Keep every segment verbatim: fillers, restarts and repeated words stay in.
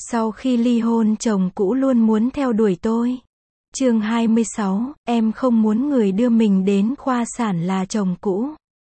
Sau khi ly hôn chồng cũ luôn muốn theo đuổi tôi. Chương hai mươi sáu, em không muốn người đưa mình đến khoa sản là chồng cũ.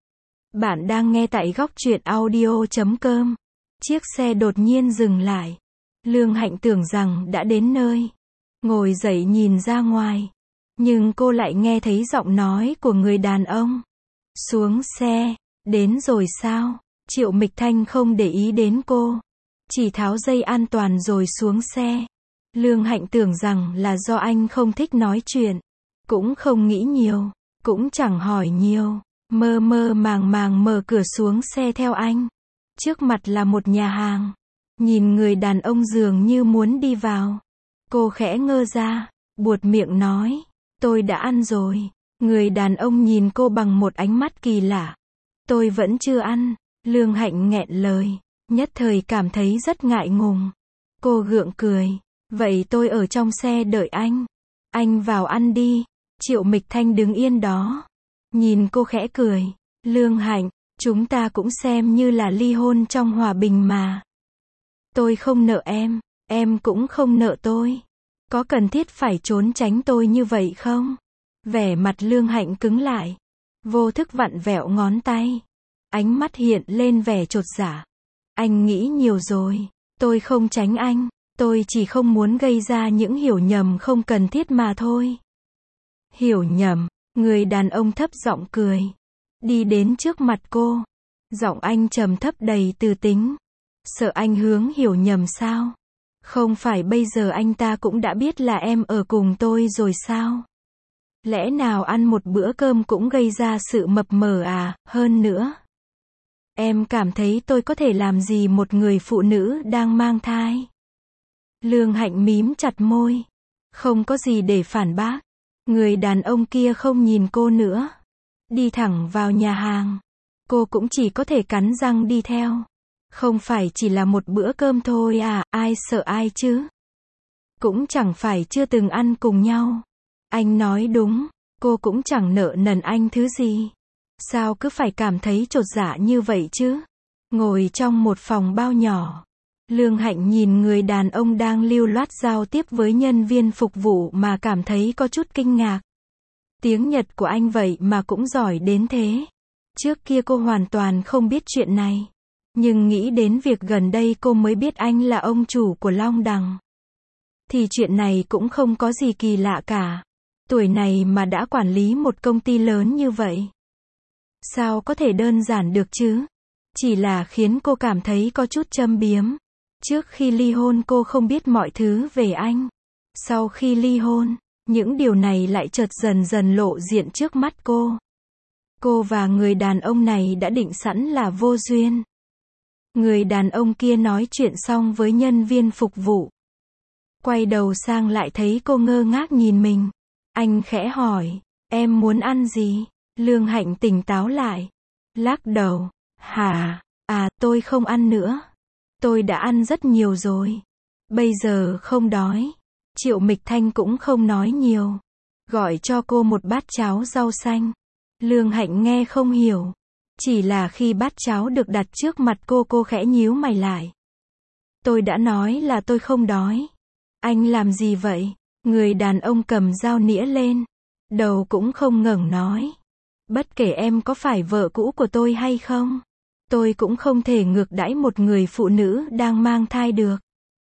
Bạn đang nghe tại góc truyện audio chấm com. Chiếc xe đột nhiên dừng lại. Lương Hạnh tưởng rằng đã đến nơi. Ngồi dậy nhìn ra ngoài. Nhưng cô lại nghe thấy giọng nói của người đàn ông. Xuống xe, đến rồi sao? Triệu Mịch Thanh không để ý đến cô. Chỉ tháo dây an toàn rồi xuống xe. Lương Hạnh tưởng rằng là do anh không thích nói chuyện. Cũng không nghĩ nhiều. Cũng chẳng hỏi nhiều. Mơ mơ màng màng mở cửa xuống xe theo anh. Trước mặt là một nhà hàng. Nhìn người đàn ông dường như muốn đi vào. Cô khẽ ngơ ra. Buột miệng nói. Tôi đã ăn rồi. Người đàn ông nhìn cô bằng một ánh mắt kỳ lạ. Tôi vẫn chưa ăn. Lương Hạnh nghẹn lời. Nhất thời cảm thấy rất ngại ngùng. Cô gượng cười. Vậy tôi ở trong xe đợi anh. Anh vào ăn đi. Triệu Mịch Thanh đứng yên đó. Nhìn cô khẽ cười. Lương Hạnh, chúng ta cũng xem như là ly hôn trong hòa bình mà. Tôi không nợ em. Em cũng không nợ tôi. Có cần thiết phải trốn tránh tôi như vậy không? Vẻ mặt Lương Hạnh cứng lại. Vô thức vặn vẹo ngón tay. Ánh mắt hiện lên vẻ chột dạ. Anh nghĩ nhiều rồi. Tôi không tránh anh. Tôi chỉ không muốn gây ra những hiểu nhầm không cần thiết mà thôi. Hiểu nhầm. Người đàn ông thấp giọng cười. Đi đến trước mặt cô. Giọng anh trầm thấp đầy từ tính. Sợ anh hướng hiểu nhầm sao? Không phải bây giờ anh ta cũng đã biết là em ở cùng tôi rồi sao? Lẽ nào ăn một bữa cơm cũng gây ra sự mập mờ à? Hơn nữa, em cảm thấy tôi có thể làm gì một người phụ nữ đang mang thai? Lương Hạnh mím chặt môi. Không có gì để phản bác. Người đàn ông kia không nhìn cô nữa. Đi thẳng vào nhà hàng. Cô cũng chỉ có thể cắn răng đi theo. Không phải chỉ là một bữa cơm thôi à, ai sợ ai chứ? Cũng chẳng phải chưa từng ăn cùng nhau. Anh nói đúng, cô cũng chẳng nợ nần anh thứ gì. Sao cứ phải cảm thấy chột dạ như vậy chứ? Ngồi trong một phòng bao nhỏ. Lương Hạnh nhìn người đàn ông đang lưu loát giao tiếp với nhân viên phục vụ mà cảm thấy có chút kinh ngạc. Tiếng Nhật của anh vậy mà cũng giỏi đến thế. Trước kia cô hoàn toàn không biết chuyện này. Nhưng nghĩ đến việc gần đây cô mới biết anh là ông chủ của Long Đằng. Thì chuyện này cũng không có gì kỳ lạ cả. Tuổi này mà đã quản lý một công ty lớn như vậy. Sao có thể đơn giản được chứ? Chỉ là khiến cô cảm thấy có chút châm biếm. Trước khi ly hôn cô không biết mọi thứ về anh. Sau khi ly hôn, những điều này lại chợt dần dần lộ diện trước mắt cô. Cô và người đàn ông này đã định sẵn là vô duyên. Người đàn ông kia nói chuyện xong với nhân viên phục vụ. Quay đầu sang lại thấy cô ngơ ngác nhìn mình. Anh khẽ hỏi, em muốn ăn gì? Lương Hạnh tỉnh táo lại. Lắc đầu, hả? À, tôi không ăn nữa. Tôi đã ăn rất nhiều rồi. Bây giờ không đói. Triệu Mịch Thanh cũng không nói nhiều. Gọi cho cô một bát cháo rau xanh. Lương Hạnh nghe không hiểu. Chỉ là khi bát cháo được đặt trước mặt cô cô khẽ nhíu mày lại. Tôi đã nói là tôi không đói. Anh làm gì vậy? Người đàn ông cầm dao nĩa lên. Đầu cũng không ngẩng nói. Bất kể em có phải vợ cũ của tôi hay không. Tôi cũng không thể ngược đãi một người phụ nữ đang mang thai được.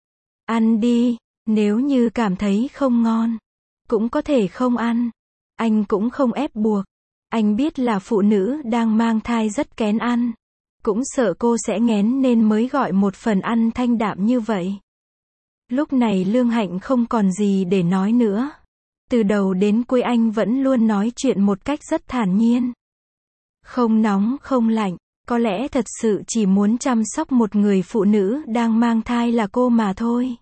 Ăn đi, nếu như cảm thấy không ngon. Cũng có thể không ăn. Anh cũng không ép buộc. Anh biết là phụ nữ đang mang thai rất kén ăn. Cũng sợ cô sẽ nghén nên mới gọi một phần ăn thanh đạm như vậy. Lúc này Lương Hạnh không còn gì để nói nữa. Từ đầu đến cuối anh vẫn luôn nói chuyện một cách rất thản nhiên. Không nóng không lạnh. Có lẽ thật sự chỉ muốn chăm sóc một người phụ nữ đang mang thai là cô mà thôi.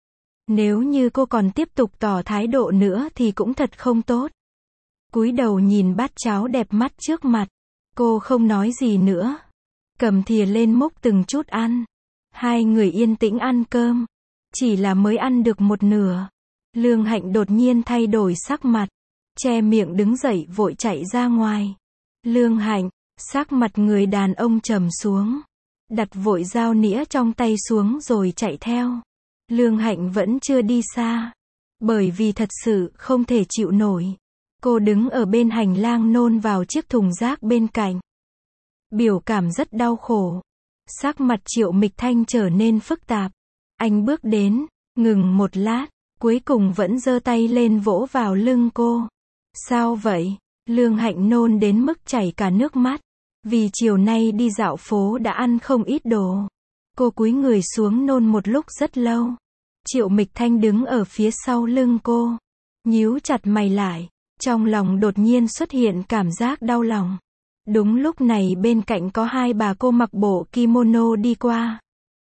Nếu như cô còn tiếp tục tỏ thái độ nữa thì cũng thật không tốt. Cúi đầu nhìn bát cháo đẹp mắt trước mặt. Cô không nói gì nữa. Cầm thìa lên múc từng chút ăn. Hai người yên tĩnh ăn cơm. Chỉ là mới ăn được một nửa. Lương Hạnh đột nhiên thay đổi sắc mặt. Che miệng đứng dậy vội chạy ra ngoài. Lương Hạnh, sắc mặt người đàn ông trầm xuống. Đặt vội dao nĩa trong tay xuống rồi chạy theo. Lương Hạnh vẫn chưa đi xa. Bởi vì thật sự không thể chịu nổi. Cô đứng ở bên hành lang nôn vào chiếc thùng rác bên cạnh. Biểu cảm rất đau khổ. Sắc mặt Triệu Mịch Thanh trở nên phức tạp. Anh bước đến, ngừng một lát, cuối cùng vẫn giơ tay lên vỗ vào lưng cô. Sao vậy? Lương Hạnh nôn đến mức chảy cả nước mắt. Vì chiều nay đi dạo phố đã ăn không ít đồ. Cô cúi người xuống nôn một lúc rất lâu. Triệu Mịch Thanh đứng ở phía sau lưng cô. Nhíu chặt mày lại. Trong lòng đột nhiên xuất hiện cảm giác đau lòng. Đúng lúc này bên cạnh có hai bà cô mặc bộ kimono đi qua.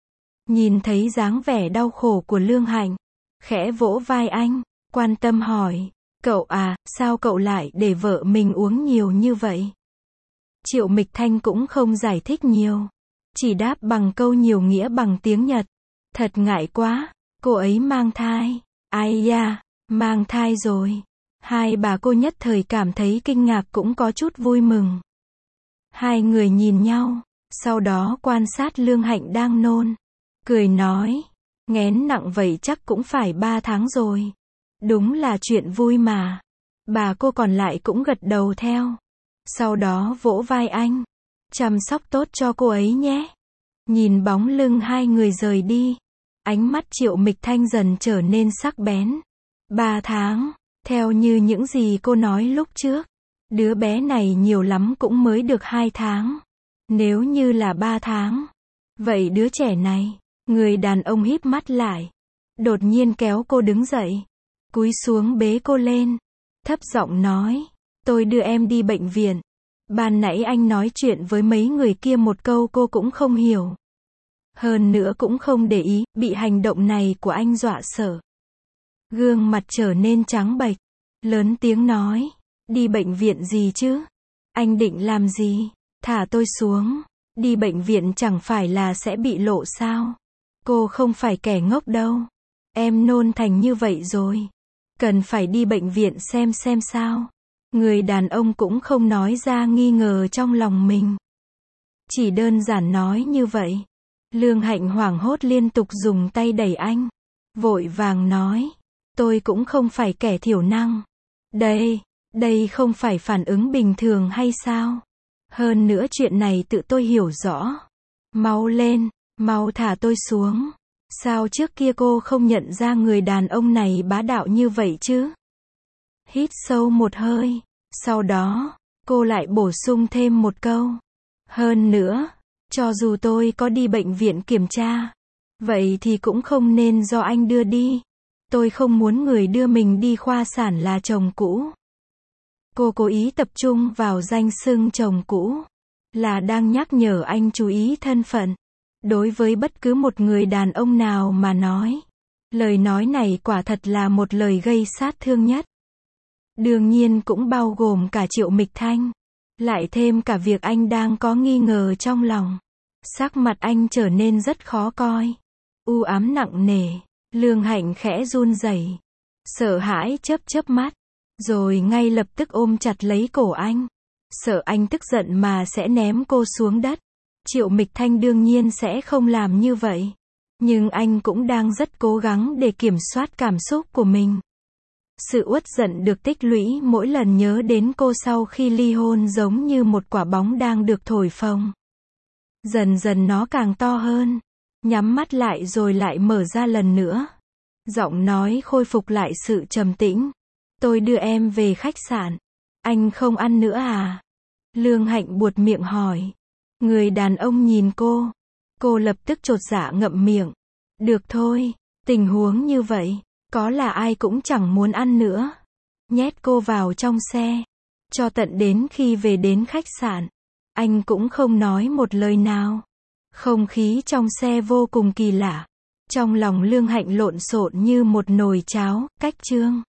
Nhìn thấy dáng vẻ đau khổ của Lương Hạnh. Khẽ vỗ vai anh. Quan tâm hỏi. Cậu à, sao cậu lại để vợ mình uống nhiều như vậy? Triệu Mịch Thanh cũng không giải thích nhiều. Chỉ đáp bằng câu nhiều nghĩa bằng tiếng Nhật. Thật ngại quá, cô ấy mang thai. Ai da, mang thai rồi. Hai bà cô nhất thời cảm thấy kinh ngạc cũng có chút vui mừng. Hai người nhìn nhau, sau đó quan sát Lương Hạnh đang nôn. Cười nói, nghén nặng vậy chắc cũng phải ba tháng rồi. Đúng là chuyện vui mà. Bà cô còn lại cũng gật đầu theo. Sau đó vỗ vai anh. Chăm sóc tốt cho cô ấy nhé. Nhìn bóng lưng hai người rời đi. Ánh mắt Triệu Mịch Thanh dần trở nên sắc bén. Ba tháng. Theo như những gì cô nói lúc trước. Đứa bé này nhiều lắm cũng mới được hai tháng. Nếu như là ba tháng. Vậy đứa trẻ này. Người đàn ông híp mắt lại. Đột nhiên kéo cô đứng dậy. Cúi xuống bế cô lên. Thấp giọng nói. Tôi đưa em đi bệnh viện. Ban nãy anh nói chuyện với mấy người kia một câu cô cũng không hiểu. Hơn nữa cũng không để ý, bị hành động này của anh dọa sợ. Gương mặt trở nên trắng bệch. Lớn tiếng nói. Đi bệnh viện gì chứ? Anh định làm gì? Thả tôi xuống. Đi bệnh viện chẳng phải là sẽ bị lộ sao? Cô không phải kẻ ngốc đâu. Em nôn thành như vậy rồi. Cần phải đi bệnh viện xem xem sao. Người đàn ông cũng không nói ra nghi ngờ trong lòng mình. Chỉ đơn giản nói như vậy. Lương Hạnh hoảng hốt liên tục dùng tay đẩy anh. Vội vàng nói. Tôi cũng không phải kẻ thiểu năng. Đây, đây không phải phản ứng bình thường hay sao? Hơn nữa chuyện này tự tôi hiểu rõ. Mau lên, mau thả tôi xuống. Sao trước kia cô không nhận ra người đàn ông này bá đạo như vậy chứ? Hít sâu một hơi. Sau đó, cô lại bổ sung thêm một câu. Hơn nữa, cho dù tôi có đi bệnh viện kiểm tra, vậy thì cũng không nên do anh đưa đi. Tôi không muốn người đưa mình đi khoa sản là chồng cũ. Cô cố ý tập trung vào danh xưng chồng cũ. Là đang nhắc nhở anh chú ý thân phận. Đối với bất cứ một người đàn ông nào mà nói. Lời nói này quả thật là một lời gây sát thương nhất. Đương nhiên cũng bao gồm cả Triệu Mịch Thanh. Lại thêm cả việc anh đang có nghi ngờ trong lòng. Sắc mặt anh trở nên rất khó coi. U ám nặng nề. Lương Hạnh khẽ run rẩy. Sợ hãi chớp chớp mắt. Rồi ngay lập tức ôm chặt lấy cổ anh. Sợ anh tức giận mà sẽ ném cô xuống đất. Triệu Mịch Thanh đương nhiên sẽ không làm như vậy. Nhưng anh cũng đang rất cố gắng để kiểm soát cảm xúc của mình. Sự uất giận được tích lũy mỗi lần nhớ đến cô sau khi ly hôn giống như một quả bóng đang được thổi phồng. Dần dần nó càng to hơn. Nhắm mắt lại rồi lại mở ra lần nữa. Giọng nói khôi phục lại sự trầm tĩnh. Tôi đưa em về khách sạn. Anh không ăn nữa à? Lương Hạnh buột miệng hỏi. Người đàn ông nhìn cô. Cô lập tức chột dạ ngậm miệng. Được thôi, tình huống như vậy, có là ai cũng chẳng muốn ăn nữa. Nhét cô vào trong xe. Cho tận đến khi về đến khách sạn. Anh cũng không nói một lời nào. Không khí trong xe vô cùng kỳ lạ. Trong lòng Lương Hạnh lộn xộn như một nồi cháo, cách trương.